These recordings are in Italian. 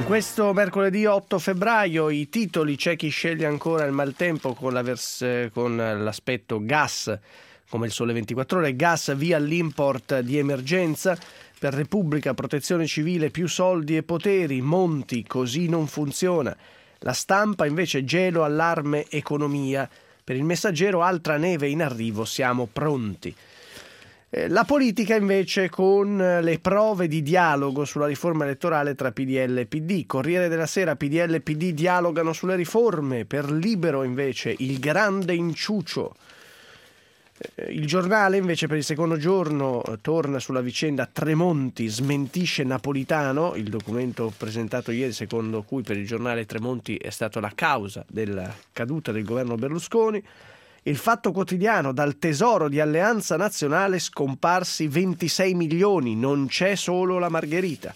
Questo mercoledì 8 febbraio i titoli: c'è chi sceglie ancora il maltempo con l'aspetto gas, come il Sole 24 Ore, gas via l'import di emergenza, per Repubblica Protezione Civile più soldi e poteri, Monti così non funziona. La Stampa invece gelo, allarme, economia. Per il Messaggero altra neve in arrivo, siamo pronti. La politica invece con le prove di dialogo sulla riforma elettorale tra PDL e PD. Corriere della Sera: PDL e PD dialogano sulle riforme. Per Libero invece il grande inciucio. Il Giornale invece per il secondo giorno torna sulla vicenda Tremonti smentisce Napolitano, il documento presentato ieri secondo cui per il giornale Tremonti è stata la causa della caduta del governo Berlusconi. Il Fatto Quotidiano: dal tesoro di Alleanza Nazionale scomparsi 26 milioni, non c'è solo la Margherita.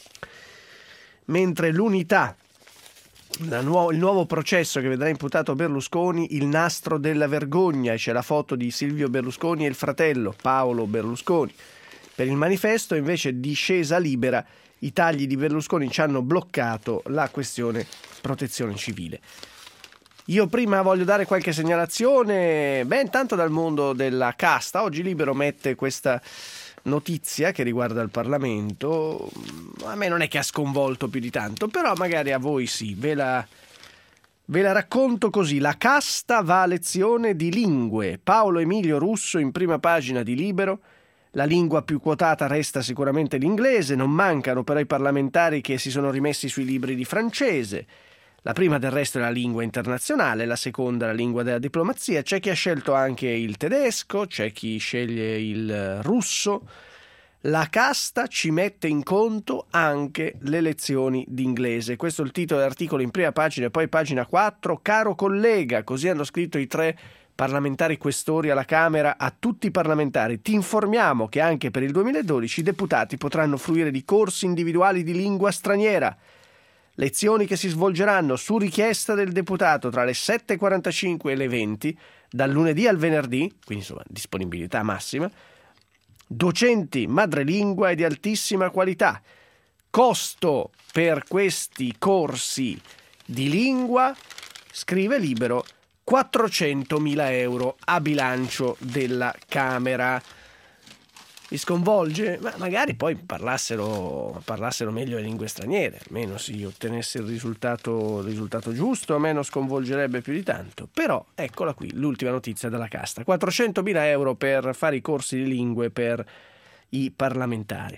Mentre l'Unità: il nuovo processo che vedrà imputato Berlusconi, il nastro della vergogna, e c'è la foto di Silvio Berlusconi e il fratello Paolo Berlusconi. Per il Manifesto invece discesa libera: i tagli di Berlusconi ci hanno bloccato la questione protezione civile. Io prima voglio dare qualche segnalazione, intanto dal mondo della casta. Oggi Libero mette questa notizia che riguarda il Parlamento. A me non è che ha sconvolto più di tanto, però magari a voi sì. Ve la racconto così: la casta va a lezione di lingue. Paolo Emilio Russo in prima pagina di Libero. La lingua più quotata resta sicuramente l'inglese, non mancano però i parlamentari che si sono rimessi sui libri di francese. La prima del resto è la lingua internazionale, la seconda la lingua della diplomazia. C'è chi ha scelto anche il tedesco, c'è chi sceglie il russo. La casta ci mette in conto anche le lezioni di inglese. Questo è il titolo dell'articolo in prima pagina e poi pagina 4. Caro collega, così hanno scritto i 3 parlamentari questori alla Camera a tutti i parlamentari. Ti informiamo che anche per il 2012 i deputati potranno fruire di corsi individuali di lingua straniera. Lezioni che si svolgeranno su richiesta del deputato tra le 7.45 e le 20, dal lunedì al venerdì, quindi insomma disponibilità massima. Docenti madrelingua e di altissima qualità. Costo per questi corsi di lingua, scrive Libero, 400.000 euro a bilancio della Camera. Mi sconvolge? Ma magari poi parlassero meglio le lingue straniere, almeno si ottenesse il risultato giusto, a me non sconvolgerebbe più di tanto. Però eccola qui l'ultima notizia della casta: 400.000 euro per fare i corsi di lingue per i parlamentari.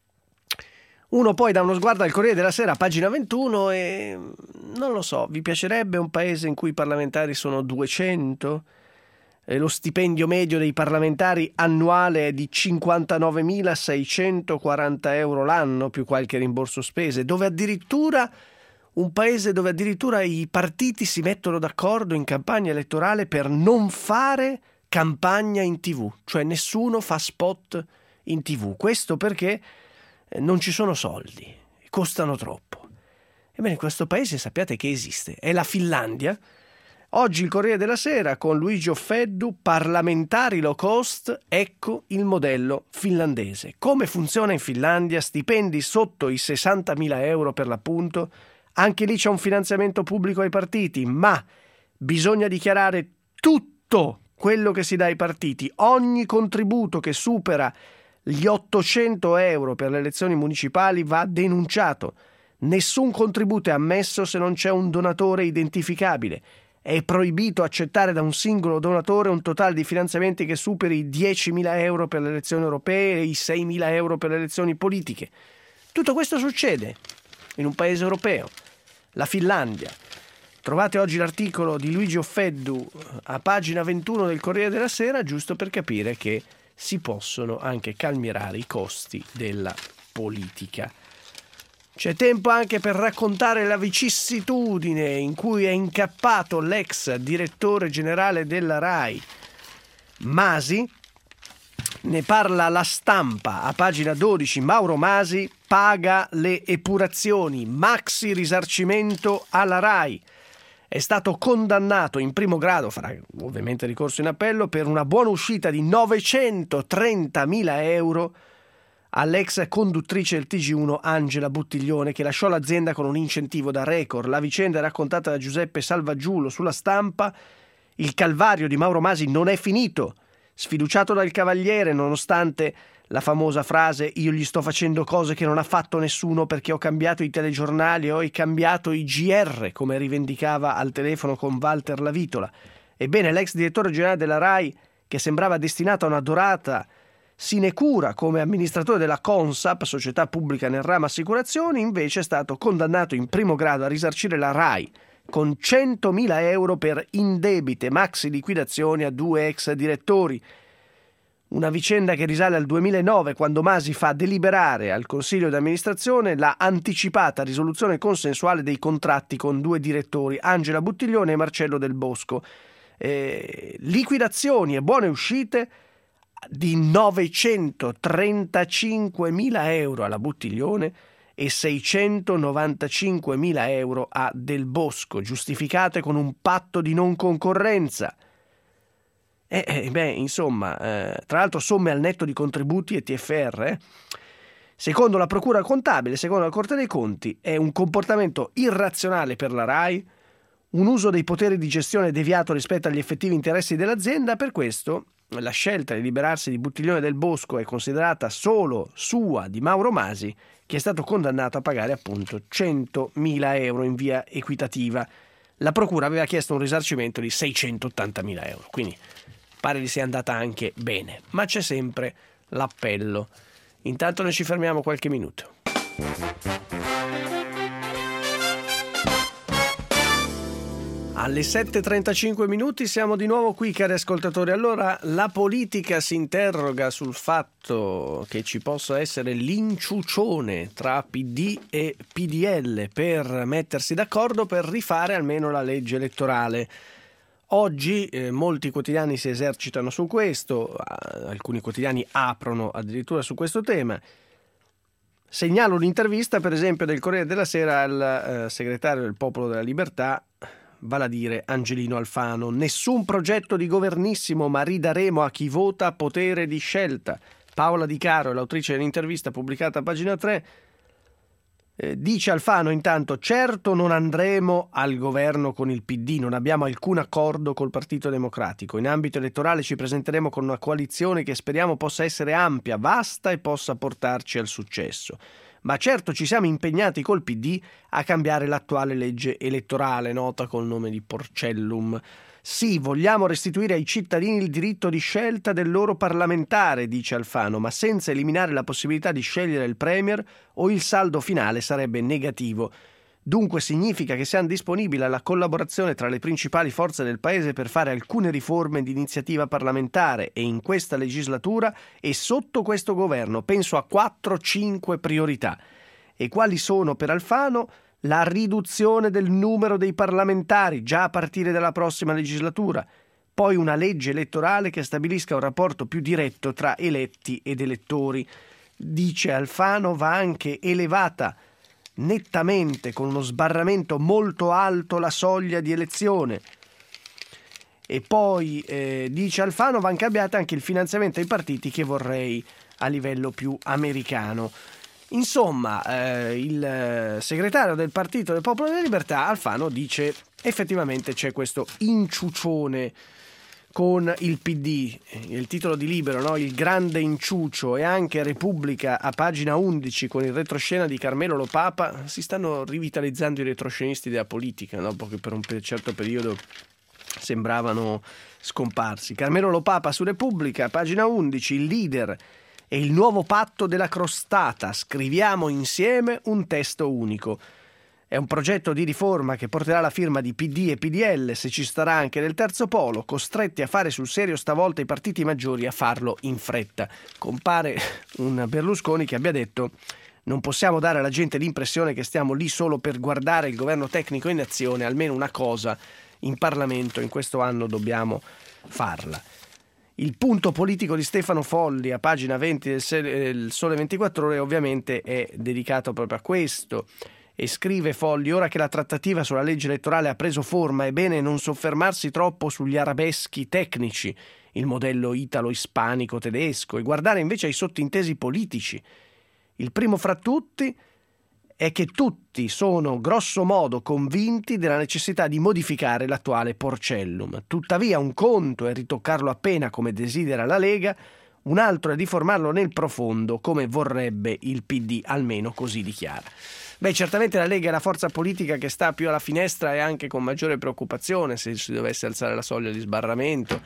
Uno poi dà uno sguardo al Corriere della Sera, pagina 21, e non lo so, vi piacerebbe un paese in cui i parlamentari sono 200? Lo stipendio medio dei parlamentari annuale è di 59.640 euro l'anno, più qualche rimborso spese, un paese dove addirittura i partiti si mettono d'accordo in campagna elettorale per non fare campagna in TV, cioè nessuno fa spot in TV. Questo perché non ci sono soldi, costano troppo. Ebbene, questo paese sappiate che esiste, è la Finlandia. Oggi il Corriere della Sera con Luigi Offeddu: parlamentari low cost, ecco il modello finlandese. Come funziona in Finlandia? Stipendi sotto i 60.000 euro per l'appunto. Anche lì c'è un finanziamento pubblico ai partiti, ma bisogna dichiarare tutto quello che si dà ai partiti. Ogni contributo che supera gli 800 euro per le elezioni municipali va denunciato. Nessun contributo è ammesso se non c'è un donatore identificabile. È proibito accettare da un singolo donatore un totale di finanziamenti che superi i 10.000 euro per le elezioni europee e i 6.000 euro per le elezioni politiche. Tutto questo succede in un paese europeo, la Finlandia. Trovate oggi l'articolo di Luigi Offeddu a pagina 21 del Corriere della Sera, giusto per capire che si possono anche calmierare i costi della politica. C'è tempo anche per raccontare la vicissitudine in cui è incappato l'ex direttore generale della RAI, Masi. Ne parla La Stampa a pagina 12. Mauro Masi paga le epurazioni, maxi risarcimento alla RAI. È stato condannato in primo grado, farà ovviamente ricorso in appello, per una buona uscita di 930.000 euro all'ex conduttrice del TG1 Angela Buttiglione, che lasciò l'azienda con un incentivo da record. La vicenda è raccontata da Giuseppe Salvaggiulo sulla Stampa. Il calvario di Mauro Masi non è finito. Sfiduciato dal Cavaliere, nonostante la famosa frase «io gli sto facendo cose che non ha fatto nessuno perché ho cambiato i telegiornali o ho cambiato i GR», come rivendicava al telefono con Walter Lavitola. Ebbene, l'ex direttore generale della RAI, che sembrava destinato a una dorata sinecura come amministratore della Consap, società pubblica nel ramo assicurazioni, invece è stato condannato in primo grado a risarcire la RAI con 100.000 euro per indebite maxi liquidazioni a 2 ex direttori. Una vicenda che risale al 2009, quando Masi fa deliberare al Consiglio di amministrazione la anticipata risoluzione consensuale dei contratti con 2 direttori, Angela Buttiglione e Marcello Del Bosco. Liquidazioni e buone uscite di 935.000 euro alla Buttiglione e 695.000 euro a Del Bosco, giustificate con un patto di non concorrenza. Insomma, tra l'altro somme al netto di contributi e TFR. Secondo la Procura Contabile, secondo la Corte dei Conti, è un comportamento irrazionale per la RAI, un uso dei poteri di gestione deviato rispetto agli effettivi interessi dell'azienda. Per questo la scelta di liberarsi di Buttiglione e Del Bosco è considerata solo sua, di Mauro Masi, che è stato condannato a pagare appunto 100.000 euro in via equitativa. La procura aveva chiesto un risarcimento di 680.000 euro, quindi pare gli sia andata anche bene, ma c'è sempre l'appello. Intanto noi ci fermiamo qualche minuto. Alle 7:35 minuti siamo di nuovo qui, cari ascoltatori. Allora, la politica si interroga sul fatto che ci possa essere l'inciucione tra PD e PDL per mettersi d'accordo per rifare almeno la legge elettorale. Oggi molti quotidiani si esercitano su questo, alcuni quotidiani aprono addirittura su questo tema. Segnalo un'intervista, per esempio, del Corriere della Sera al segretario del Popolo della Libertà, vale a dire Angelino Alfano. Nessun progetto di governissimo, ma ridaremo a chi vota potere di scelta. Paola Di Caro è l'autrice dell'intervista pubblicata a pagina 3. Dice Alfano intanto: certo non andremo al governo con il PD, non abbiamo alcun accordo col Partito Democratico. In ambito elettorale ci presenteremo con una coalizione che speriamo possa essere ampia, vasta e possa portarci al successo. Ma certo ci siamo impegnati col PD a cambiare l'attuale legge elettorale, nota col nome di Porcellum. Sì, vogliamo restituire ai cittadini il diritto di scelta del loro parlamentare, dice Alfano, ma senza eliminare la possibilità di scegliere il premier o il saldo finale sarebbe negativo. Dunque significa che siamo disponibili alla collaborazione tra le principali forze del Paese per fare alcune riforme di iniziativa parlamentare e in questa legislatura e sotto questo governo. Penso a 4-5 priorità. E quali sono per Alfano? La riduzione del numero dei parlamentari già a partire dalla prossima legislatura, poi una legge elettorale che stabilisca un rapporto più diretto tra eletti ed elettori. Dice Alfano, va anche elevata nettamente, con uno sbarramento molto alto, la soglia di elezione. E poi, dice Alfano, va cambiato anche il finanziamento ai partiti, che vorrei a livello più americano. Insomma, il segretario del Partito del Popolo della Libertà, Alfano, dice effettivamente c'è questo inciucione con il PD. Il titolo di Libero, no? Il grande inciucio, e anche Repubblica a pagina 11 con il retroscena di Carmelo Lopapa. Si stanno rivitalizzando i retroscenisti della politica, dopo che per un certo periodo sembravano scomparsi. Carmelo Lopapa su Repubblica, pagina 11, il leader e il nuovo patto della crostata, scriviamo insieme un testo unico. È un progetto di riforma che porterà la firma di PD e PDL, se ci starà anche del terzo polo, costretti a fare sul serio stavolta i partiti maggiori, a farlo in fretta. Compare un Berlusconi che abbia detto: non possiamo dare alla gente l'impressione che stiamo lì solo per guardare il governo tecnico in azione, almeno una cosa in Parlamento in questo anno dobbiamo farla. Il punto politico di Stefano Folli a pagina 20 del Sole 24 Ore ovviamente è dedicato proprio a questo, e scrive Folli: ora che la trattativa sulla legge elettorale ha preso forma è bene non soffermarsi troppo sugli arabeschi tecnici, il modello italo-ispanico-tedesco, e guardare invece ai sottintesi politici. Il primo fra tutti è che tutti sono grosso modo convinti della necessità di modificare l'attuale Porcellum. Tuttavia un conto è ritoccarlo appena come desidera la Lega, un altro è riformarlo nel profondo come vorrebbe il PD, almeno così dichiara. Certamente la Lega è la forza politica che sta più alla finestra e anche con maggiore preoccupazione se si dovesse alzare la soglia di sbarramento.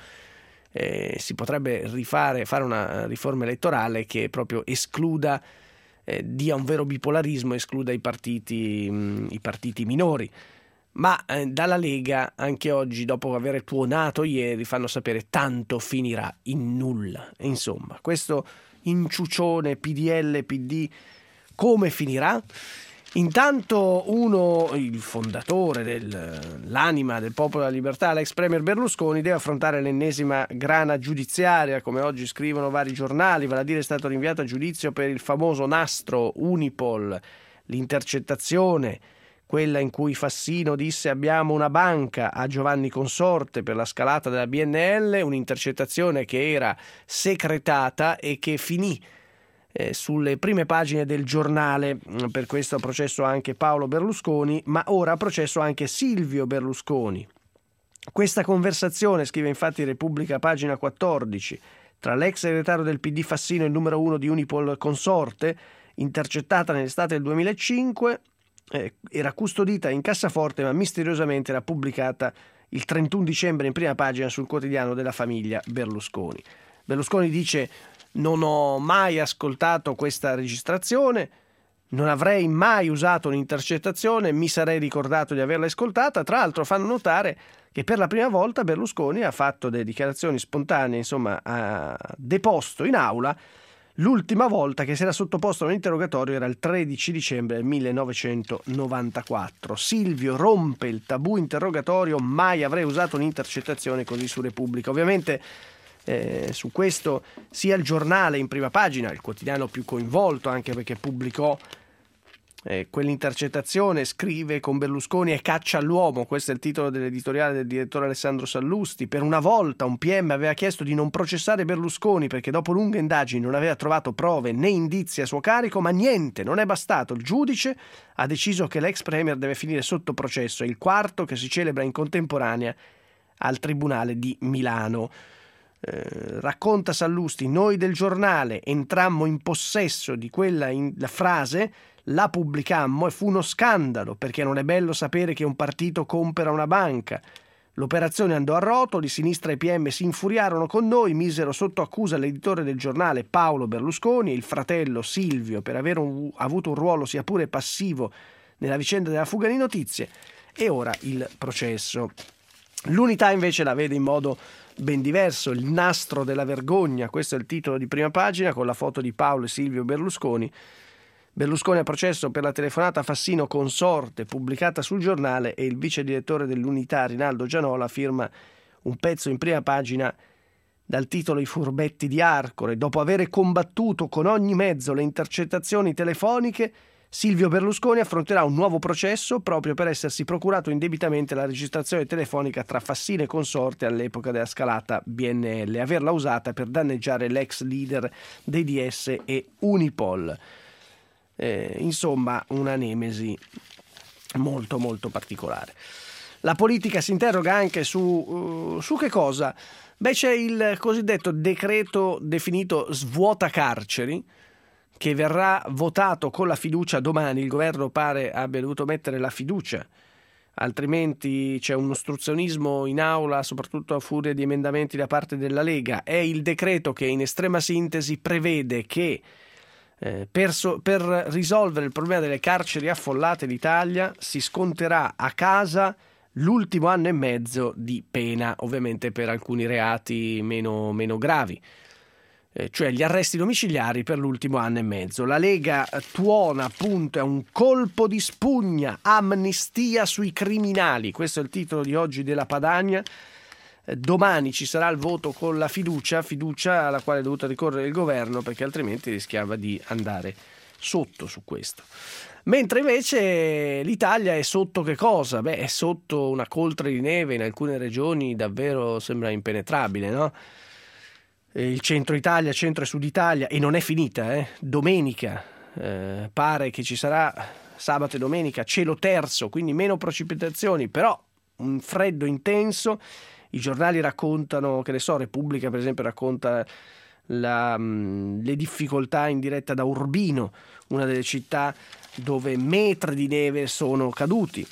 Si potrebbe fare una riforma elettorale che proprio escluda, dia un vero bipolarismo, escluda i partiti minori. Ma dalla Lega anche oggi, dopo aver tuonato ieri, fanno sapere tanto finirà in nulla. Insomma, questo inciucione PDL, PD, come finirà? Intanto il fondatore l'anima del Popolo della Libertà, l'ex premier Berlusconi, deve affrontare l'ennesima grana giudiziaria, come oggi scrivono vari giornali, vale a dire è stato rinviato a giudizio per il famoso nastro Unipol, l'intercettazione, quella in cui Fassino disse abbiamo una banca a Giovanni Consorte per la scalata della BNL, un'intercettazione che era secretata e che finì sulle prime pagine del giornale. Per questo ha processo anche Paolo Berlusconi, ma ora ha processo anche Silvio Berlusconi. Questa conversazione, scrive infatti Repubblica, pagina 14, tra l'ex segretario del PD Fassino e il numero 1 di Unipol Consorte, intercettata nell'estate del 2005, era custodita in cassaforte ma misteriosamente era pubblicata il 31 dicembre in prima pagina sul quotidiano della famiglia Berlusconi. Berlusconi dice: non ho mai ascoltato questa registrazione, non avrei mai usato un'intercettazione, mi sarei ricordato di averla ascoltata. Tra l'altro fanno notare che per la prima volta Berlusconi ha fatto delle dichiarazioni spontanee, insomma ha deposto in aula. L'ultima volta che si era sottoposto a un interrogatorio era il 13 dicembre del 1994. Silvio rompe il tabù interrogatorio, mai avrei usato un'intercettazione, così su Repubblica. Ovviamente su questo sia il giornale in prima pagina, il quotidiano più coinvolto anche perché pubblicò quell'intercettazione, scrive con Berlusconi e caccia all'uomo, questo è il titolo dell'editoriale del direttore Alessandro Sallusti. Per una volta un PM aveva chiesto di non processare Berlusconi perché dopo lunghe indagini non aveva trovato prove né indizi a suo carico, ma niente, non è bastato. Il giudice ha deciso che l'ex premier deve finire sotto processo, è il quarto che si celebra in contemporanea al Tribunale di Milano. Racconta Sallusti, noi del giornale entrammo in possesso di quella la frase, la pubblicammo e fu uno scandalo perché non è bello sapere che un partito compera una banca. L'operazione andò a rotoli, sinistra e PM si infuriarono con noi, misero sotto accusa l'editore del giornale Paolo Berlusconi e il fratello Silvio per aver avuto un ruolo sia pure passivo nella vicenda della fuga di notizie, e ora il processo. L'Unità invece la vede in modo ben diverso, il nastro della vergogna, questo è il titolo di prima pagina con la foto di Paolo e Silvio Berlusconi. Berlusconi a processo per la telefonata Fassino Consorte pubblicata sul giornale, e il vice direttore dell'Unità Rinaldo Gianola firma un pezzo in prima pagina dal titolo I furbetti di Arcore. Dopo aver combattuto con ogni mezzo le intercettazioni telefoniche, Silvio Berlusconi affronterà un nuovo processo proprio per essersi procurato indebitamente la registrazione telefonica tra Fassino e Consorte all'epoca della scalata BNL e averla usata per danneggiare l'ex leader dei DS e Unipol. Insomma, una nemesi molto molto particolare. La politica si interroga anche su che cosa? C'è il cosiddetto decreto definito svuota carceri, che verrà votato con la fiducia domani. Il governo pare abbia dovuto mettere la fiducia, altrimenti c'è un ostruzionismo in aula, soprattutto a furia di emendamenti da parte della Lega. È il decreto che in estrema sintesi prevede che per risolvere il problema delle carceri affollate d'Italia si sconterà a casa l'ultimo anno e mezzo di pena, ovviamente per alcuni reati meno gravi. Cioè gli arresti domiciliari per l'ultimo anno e mezzo. La Lega tuona appunto, è un colpo di spugna, amnistia sui criminali, questo è il titolo di oggi della Padania. Domani ci sarà il voto con la fiducia alla quale è dovuto ricorrere il governo perché altrimenti rischiava di andare sotto su questo. Mentre invece l'Italia è sotto che cosa? È sotto una coltre di neve, in alcune regioni davvero sembra impenetrabile, no? Il centro Italia, centro e sud Italia, e non è finita, domenica pare che ci sarà sabato e domenica cielo terzo, quindi meno precipitazioni, però un freddo intenso. I giornali raccontano, che ne so, Repubblica per esempio racconta le difficoltà in diretta da Urbino, una delle città dove metri di neve sono caduti.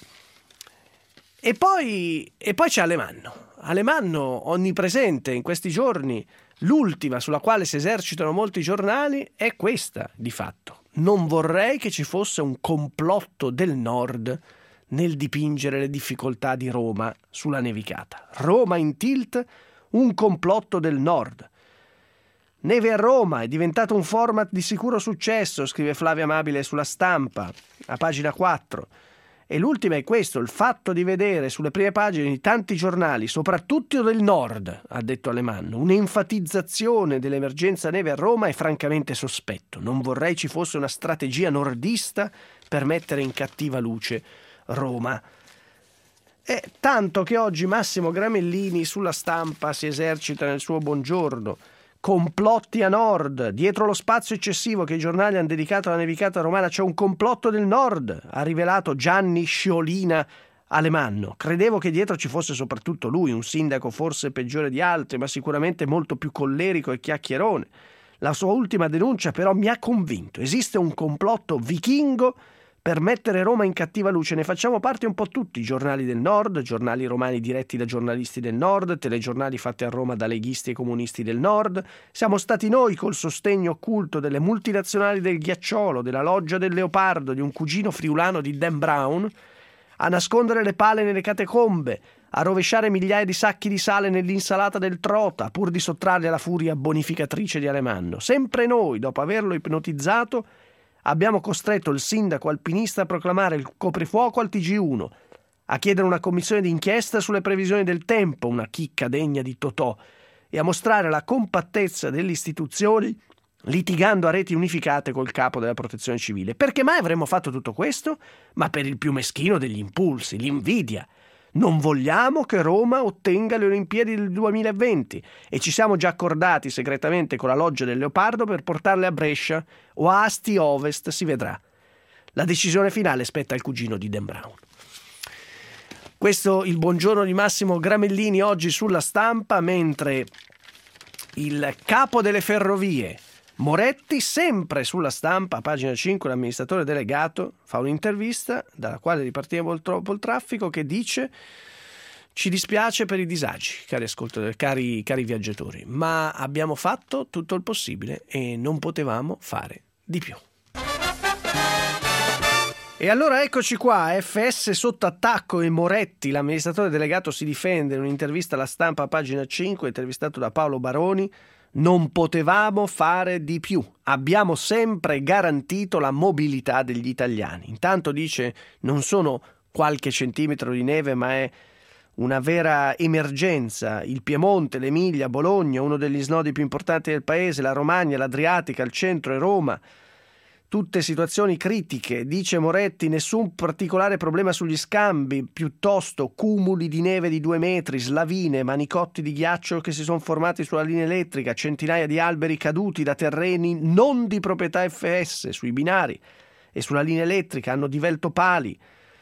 E poi c'è Alemanno onnipresente in questi giorni. L'ultima sulla quale si esercitano molti giornali è questa, di fatto. Non vorrei che ci fosse un complotto del Nord nel dipingere le difficoltà di Roma sulla nevicata. Roma in tilt, un complotto del Nord. Neve a Roma è diventato un format di sicuro successo, scrive Flavia Amabile sulla Stampa, a pagina 4. E l'ultima è questo: il fatto di vedere sulle prime pagine di tanti giornali, soprattutto del Nord, ha detto Alemanno, un'enfatizzazione dell'emergenza neve a Roma è francamente sospetto. Non vorrei ci fosse una strategia nordista per mettere in cattiva luce Roma. E tanto che oggi Massimo Gramellini sulla Stampa si esercita nel suo buongiorno. Complotti a nord, dietro lo spazio eccessivo che i giornali hanno dedicato alla nevicata romana c'è un complotto del nord, ha rivelato Gianni Sciolina Alemanno. Credevo che dietro ci fosse soprattutto lui, un sindaco forse peggiore di altri, ma sicuramente molto più collerico e chiacchierone. La sua ultima denuncia però mi ha convinto, esiste un complotto vichingo per mettere Roma in cattiva luce. Ne facciamo parte un po' tutti, giornali del nord, giornali romani diretti da giornalisti del nord, telegiornali fatti a Roma da leghisti e comunisti del nord. Siamo stati noi, col sostegno occulto delle multinazionali del ghiacciolo, della loggia del leopardo, di un cugino friulano di Dan Brown, a nascondere le pale nelle catacombe, a rovesciare migliaia di sacchi di sale nell'insalata del Trota, pur di sottrarli alla furia bonificatrice di Alemanno. Sempre noi, dopo averlo ipnotizzato, abbiamo costretto il sindaco alpinista a proclamare il coprifuoco al TG1, a chiedere una commissione d'inchiesta sulle previsioni del tempo, una chicca degna di Totò, e a mostrare la compattezza delle istituzioni litigando a reti unificate col capo della protezione civile. Perché mai avremmo fatto tutto questo? Ma per il più meschino degli impulsi, l'invidia. Non vogliamo che Roma ottenga le Olimpiadi del 2020 e ci siamo già accordati segretamente con la loggia del Leopardo per portarle a Brescia o a Asti Ovest, si vedrà. La decisione finale spetta al cugino di Dan Brown. Questo il buongiorno di Massimo Gramellini oggi sulla Stampa, mentre il capo delle ferrovie Moretti, sempre sulla Stampa, pagina 5, l'amministratore delegato, fa un'intervista dalla quale ripartiamo troppo il traffico, che dice: ci dispiace per i disagi, cari viaggiatori, ma abbiamo fatto tutto il possibile e non potevamo fare di più. E allora eccoci qua, FS sotto attacco e Moretti, l'amministratore delegato, si difende in un'intervista alla Stampa, pagina 5, intervistato da Paolo Baroni. Non potevamo fare di più. Abbiamo sempre garantito la mobilità degli italiani. Intanto dice: non sono qualche centimetro di neve, ma è una vera emergenza. Il Piemonte, l'Emilia, Bologna, uno degli snodi più importanti del paese, la Romagna, l'Adriatica, il centro e Roma. Tutte situazioni critiche, dice Moretti, nessun particolare problema sugli scambi, piuttosto cumuli di neve di 2 metri, slavine, manicotti di ghiaccio che si sono formati sulla linea elettrica, centinaia di alberi caduti da terreni non di proprietà FS sui binari e sulla linea elettrica, hanno divelto pali.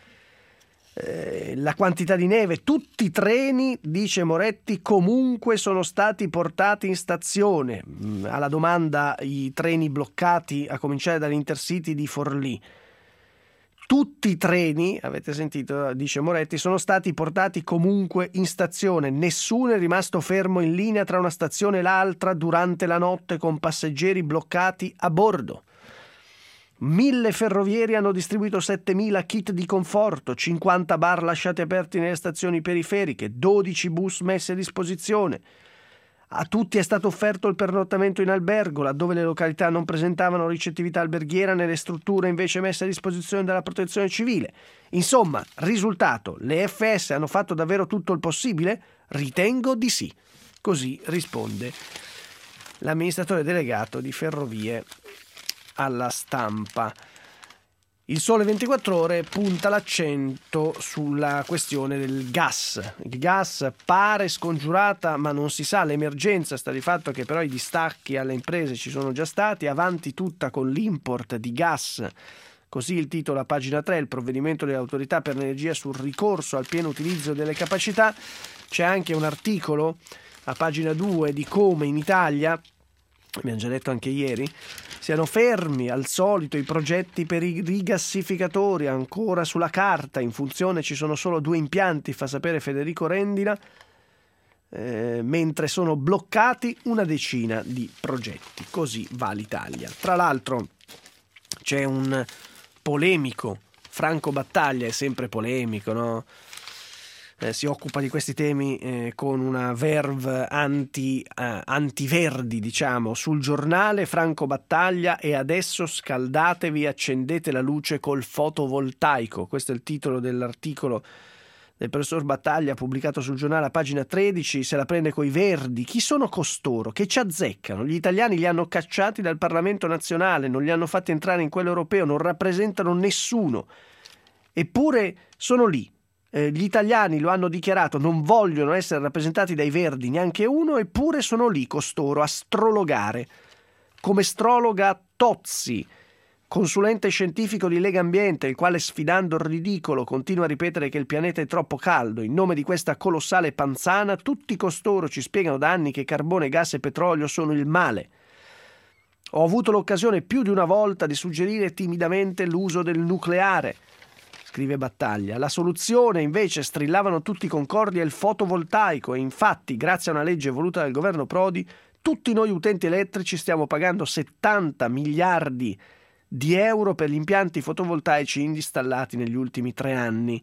La quantità di neve, tutti i treni, dice Moretti, comunque sono stati portati in stazione. Alla domanda i treni bloccati, a cominciare dall'Intercity di Forlì. Tutti i treni, avete sentito, dice Moretti, sono stati portati comunque in stazione. Nessuno è rimasto fermo in linea tra una stazione e l'altra durante la notte con passeggeri bloccati a bordo. 1.000 ferrovieri hanno distribuito 7.000 kit di conforto, 50 bar lasciati aperti nelle stazioni periferiche, 12 bus messi a disposizione. A tutti è stato offerto il pernottamento in albergo, laddove le località non presentavano ricettività alberghiera nelle strutture invece messe a disposizione dalla protezione civile. Insomma, risultato, le FS hanno fatto davvero tutto il possibile? Ritengo di sì. Così risponde l'amministratore delegato di Ferrovie alla Stampa. Il Sole 24 Ore punta l'accento sulla questione del gas. Il gas pare scongiurata, ma non si sa. L'emergenza sta di fatto che però i distacchi alle imprese ci sono già stati. Avanti tutta con l'import di gas. Così il titolo a pagina 3, il provvedimento delle autorità per l'energia sul ricorso al pieno utilizzo delle capacità. C'è anche un articolo a pagina 2 di come in Italia, abbiamo già detto anche ieri, siano fermi al solito i progetti per i rigassificatori, ancora sulla carta, in funzione ci sono solo 2 impianti, fa sapere Federico Rendina, mentre sono bloccati una decina di progetti. Così va l'Italia. Tra l'altro c'è un polemico, Franco Battaglia, è sempre polemico, no? Si occupa di questi temi con una verve antiverdi, diciamo. Sul Giornale Franco Battaglia: e adesso scaldatevi, accendete la luce col fotovoltaico. Questo è il titolo dell'articolo del professor Battaglia pubblicato sul Giornale a pagina 13. Se la prende coi verdi. Chi sono costoro? Che ci azzeccano? Gli italiani li hanno cacciati dal Parlamento nazionale, non li hanno fatti entrare in quello europeo, non rappresentano nessuno, eppure sono lì. Gli italiani lo hanno dichiarato, non vogliono essere rappresentati dai verdi neanche uno, eppure sono lì costoro a strologare. Come strologa Tozzi, consulente scientifico di Lega Ambiente, il quale, sfidando il ridicolo, continua a ripetere che il pianeta è troppo caldo. In nome di questa colossale panzana, tutti costoro ci spiegano da anni che carbone, gas e petrolio sono il male. Ho avuto l'occasione più di una volta di suggerire timidamente l'uso del nucleare, scrive Battaglia. La soluzione, invece, strillavano tutti concordi, è il fotovoltaico, e infatti, grazie a una legge voluta dal governo Prodi, tutti noi utenti elettrici stiamo pagando 70 miliardi di euro per gli impianti fotovoltaici installati negli ultimi 3 anni.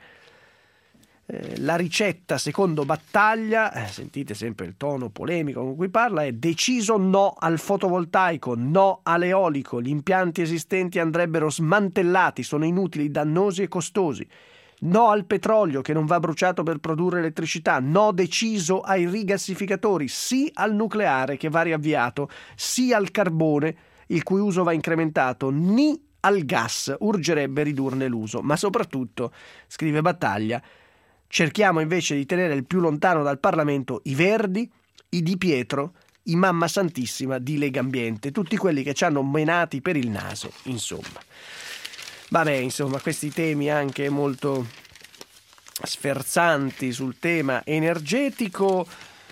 La ricetta, secondo Battaglia, sentite sempre il tono polemico con cui parla, è deciso no al fotovoltaico, no all'eolico, gli impianti esistenti andrebbero smantellati, sono inutili, dannosi e costosi. No al petrolio che non va bruciato per produrre elettricità, no deciso ai rigassificatori, sì al nucleare che va riavviato, sì al carbone il cui uso va incrementato, ni al gas, urgerebbe ridurne l'uso, ma soprattutto, scrive Battaglia, cerchiamo invece di tenere il più lontano dal Parlamento i Verdi, i Di Pietro, i Mamma Santissima di Lega Ambiente, tutti quelli che ci hanno menati per il naso, insomma. Vabbè, insomma, questi temi anche molto sferzanti sul tema energetico.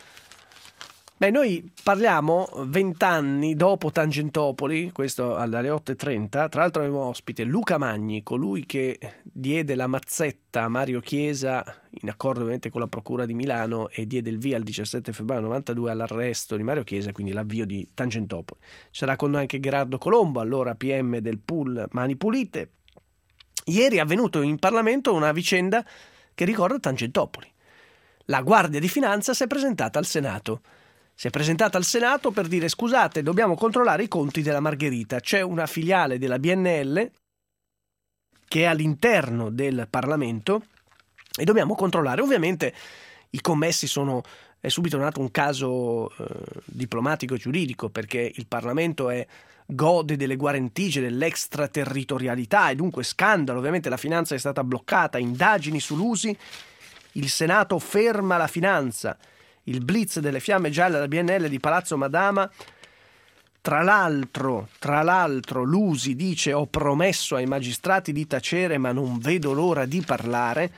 Beh, noi parliamo 20 anni dopo Tangentopoli, questo alle 8:30. Tra l'altro abbiamo ospite Luca Magni, colui che diede la mazzetta a Mario Chiesa, in accordo ovviamente con la Procura di Milano, e diede il via il 17 febbraio 92 all'arresto di Mario Chiesa, quindi l'avvio di Tangentopoli. Sarà con noi anche Gerardo Colombo, allora PM del pool Mani Pulite. Ieri è avvenuto in Parlamento una vicenda che ricorda Tangentopoli. La Guardia di Finanza si è presentata al Senato. Si è presentata al Senato per dire: scusate, dobbiamo controllare i conti della Margherita. C'è una filiale della BNL che è all'interno del Parlamento e dobbiamo controllare. Ovviamente i commessi è subito nato un caso diplomatico e giuridico, perché il Parlamento gode delle guarentigie dell'extraterritorialità e dunque scandalo. Ovviamente la finanza è stata bloccata, indagini sull'USI, il Senato ferma la finanza. Il blitz delle fiamme gialle alla BNL di Palazzo Madama. Tra l'altro l'USI dice: ho promesso ai magistrati di tacere ma non vedo l'ora di parlare.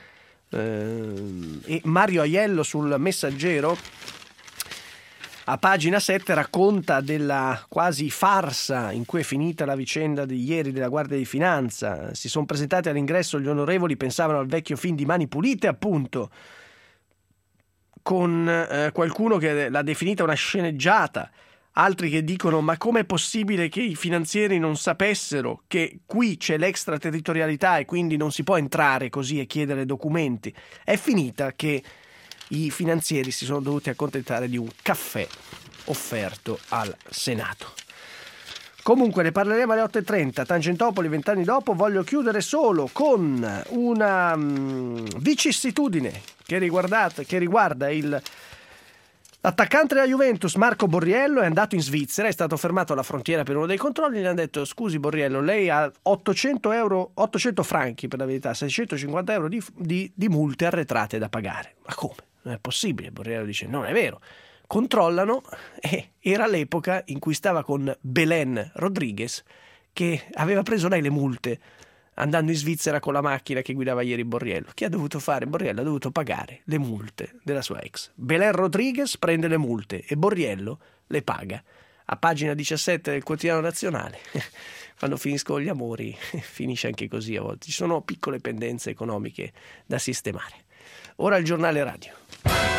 E Mario Aiello sul Messaggero a pagina 7 racconta della quasi farsa in cui è finita la vicenda di ieri della Guardia di Finanza. Si sono presentati all'ingresso gli onorevoli, pensavano al vecchio film di Mani Pulite, appunto, con qualcuno che l'ha definita una sceneggiata, altri che dicono: ma com'è possibile che i finanzieri non sapessero che qui c'è l'extraterritorialità e quindi non si può entrare così e chiedere documenti? È finita che i finanzieri si sono dovuti accontentare di un caffè offerto al Senato. Comunque ne parleremo alle 8:30. Tangentopoli 20 anni dopo. Voglio chiudere solo con una vicissitudine che riguarda il L'attaccante della Juventus, Marco Borriello, è andato in Svizzera, è stato fermato alla frontiera per uno dei controlli, gli hanno detto: scusi Borriello, lei ha 800 franchi, per la verità, 650 euro di multe arretrate da pagare. Ma come? Non è possibile. Borriello dice: non è vero. Controllano, e era l'epoca in cui stava con Belen Rodriguez, che aveva preso lei le multe andando in Svizzera con la macchina che guidava ieri Borriello. Che ha dovuto fare? Borriello ha dovuto pagare le multe della sua ex. Belen Rodriguez prende le multe e Borriello le paga. A pagina 17 del Quotidiano Nazionale. Quando finiscono gli amori finisce anche così a volte. Ci sono piccole pendenze economiche da sistemare. Ora il giornale radio.